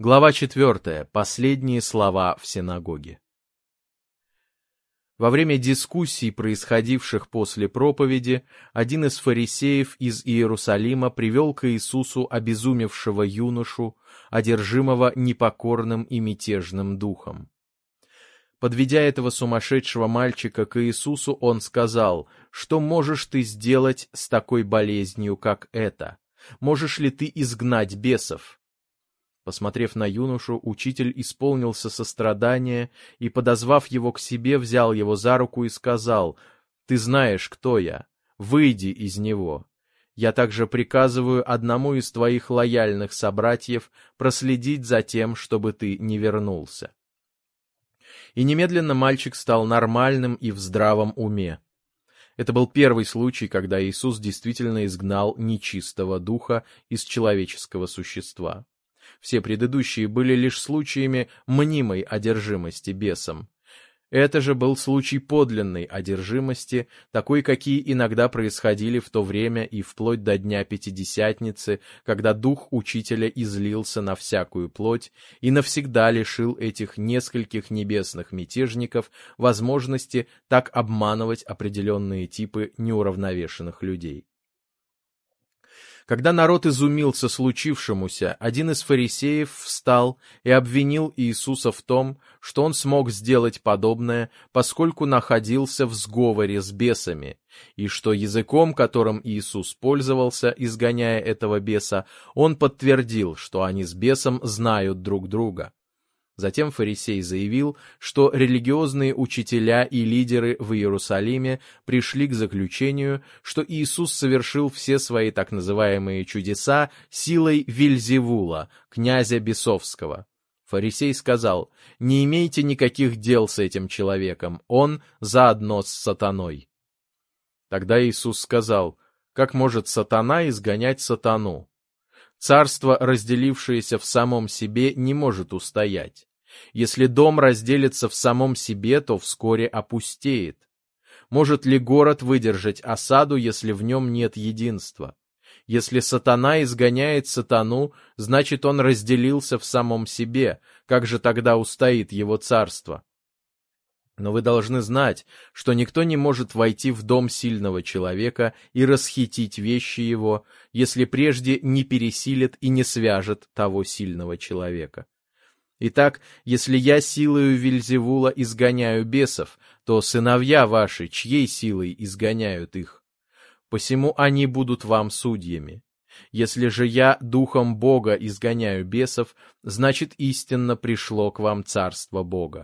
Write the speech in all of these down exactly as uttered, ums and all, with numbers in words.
Глава четвертая. Последние слова в синагоге. Во время дискуссий, происходивших после проповеди, один из фарисеев из Иерусалима привел к Иисусу обезумевшего юношу, одержимого непокорным и мятежным духом. Подведя этого сумасшедшего мальчика к Иисусу, он сказал: «Что можешь ты сделать с такой болезнью, как эта? Можешь ли ты изгнать бесов?» Посмотрев на юношу, учитель исполнился сострадания и, подозвав его к себе, взял его за руку и сказал: «Ты знаешь, кто я. Выйди из него. Я также приказываю одному из твоих лояльных собратьев проследить за тем, чтобы ты не вернулся». И немедленно мальчик стал нормальным и в здравом уме. Это был первый случай, когда Иисус действительно изгнал нечистого духа из человеческого существа. Все предыдущие были лишь случаями мнимой одержимости бесом. Это же был случай подлинной одержимости, такой, какие иногда происходили в то время и вплоть до дня Пятидесятницы, когда дух учителя излился на всякую плоть и навсегда лишил этих нескольких небесных мятежников возможности так обманывать определенные типы неуравновешенных людей. Когда народ изумился случившемуся, один из фарисеев встал и обвинил Иисуса в том, что он смог сделать подобное, поскольку находился в сговоре с бесами, и что языком, которым Иисус пользовался, изгоняя этого беса, он подтвердил, что они с бесом знают друг друга. Затем фарисей заявил, что религиозные учителя и лидеры в Иерусалиме пришли к заключению, что Иисус совершил все свои так называемые чудеса силой Вельзевула, князя бесовского. Фарисей сказал: «Не имейте никаких дел с этим человеком, он заодно с сатаной». Тогда Иисус сказал: «Как может сатана изгонять сатану? Царство, разделившееся в самом себе, не может устоять. Если дом разделится в самом себе, то вскоре опустеет. Может ли город выдержать осаду, если в нем нет единства? Если сатана изгоняет сатану, значит, он разделился в самом себе. Как же тогда устоит его царство? Но вы должны знать, что никто не может войти в дом сильного человека и расхитить вещи его, если прежде не пересилит и не свяжет того сильного человека. Итак, если я силою Вельзевула изгоняю бесов, то сыновья ваши чьей силой изгоняют их? Посему они будут вам судьями. Если же я духом Бога изгоняю бесов, значит, истинно пришло к вам царство Бога.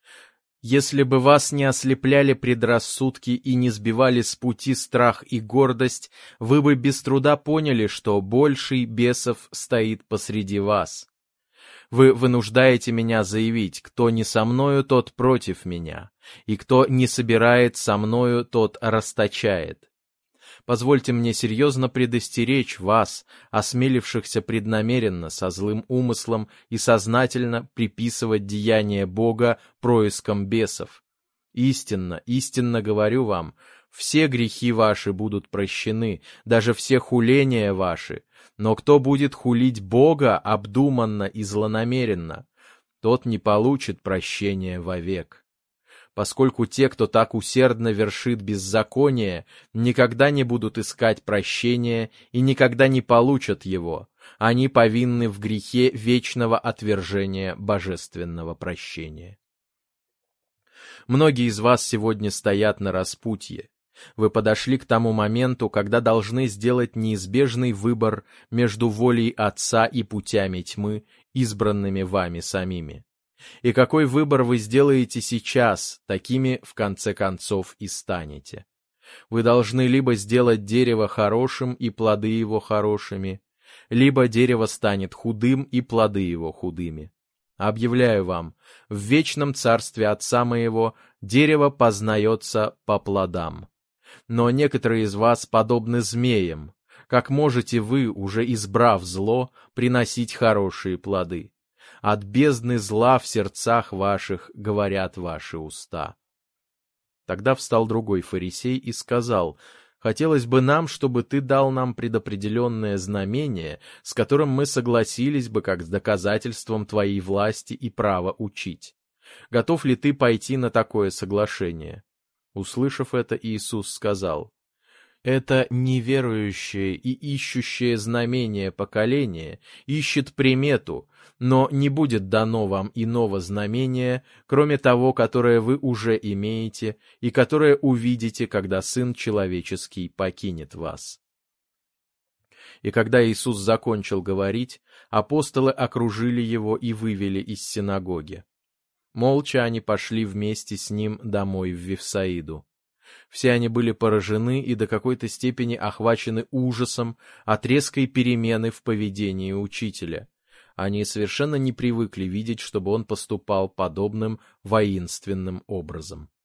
Если бы вас не ослепляли предрассудки и не сбивали с пути страх и гордость, вы бы без труда поняли, что больший бесов стоит посреди вас. Вы вынуждаете меня заявить: кто не со мною, тот против меня, и кто не собирает со мною, тот расточает. Позвольте мне серьезно предостеречь вас, осмелившихся преднамеренно, со злым умыслом и сознательно приписывать деяния Бога проискам бесов. Истинно, истинно говорю вам, все грехи ваши будут прощены, даже все хуления ваши, но кто будет хулить Бога обдуманно и злонамеренно, тот не получит прощения вовек. Поскольку те, кто так усердно вершит беззаконие, никогда не будут искать прощения и никогда не получат его, они повинны в грехе вечного отвержения божественного прощения. Многие из вас сегодня стоят на распутье. Вы подошли к тому моменту, когда должны сделать неизбежный выбор между волей Отца и путями тьмы, избранными вами самими. И какой выбор вы сделаете сейчас, такими в конце концов и станете. Вы должны либо сделать дерево хорошим и плоды его хорошими, либо дерево станет худым и плоды его худыми. Объявляю вам, в вечном царстве Отца моего дерево познается по плодам. Но некоторые из вас подобны змеям. Как можете вы, уже избрав зло, приносить хорошие плоды? От бездны зла в сердцах ваших говорят ваши уста. Тогда встал другой фарисей и сказал: Хотелось бы нам, чтобы ты дал нам предопределенное знамение, с которым мы согласились бы как с доказательством твоей власти и права учить. Готов ли ты пойти на такое соглашение?» Услышав это, Иисус сказал: «Это неверующее и ищущее знамение поколение ищет примету, но не будет дано вам иного знамения, кроме того, которое вы уже имеете и которое увидите, когда Сын Человеческий покинет вас». И когда Иисус закончил говорить, апостолы окружили его и вывели из синагоги. Молча они пошли вместе с ним домой в Вифсаиду. Все они были поражены и до какой-то степени охвачены ужасом от резкой перемены в поведении учителя. Они совершенно не привыкли видеть, чтобы он поступал подобным воинственным образом.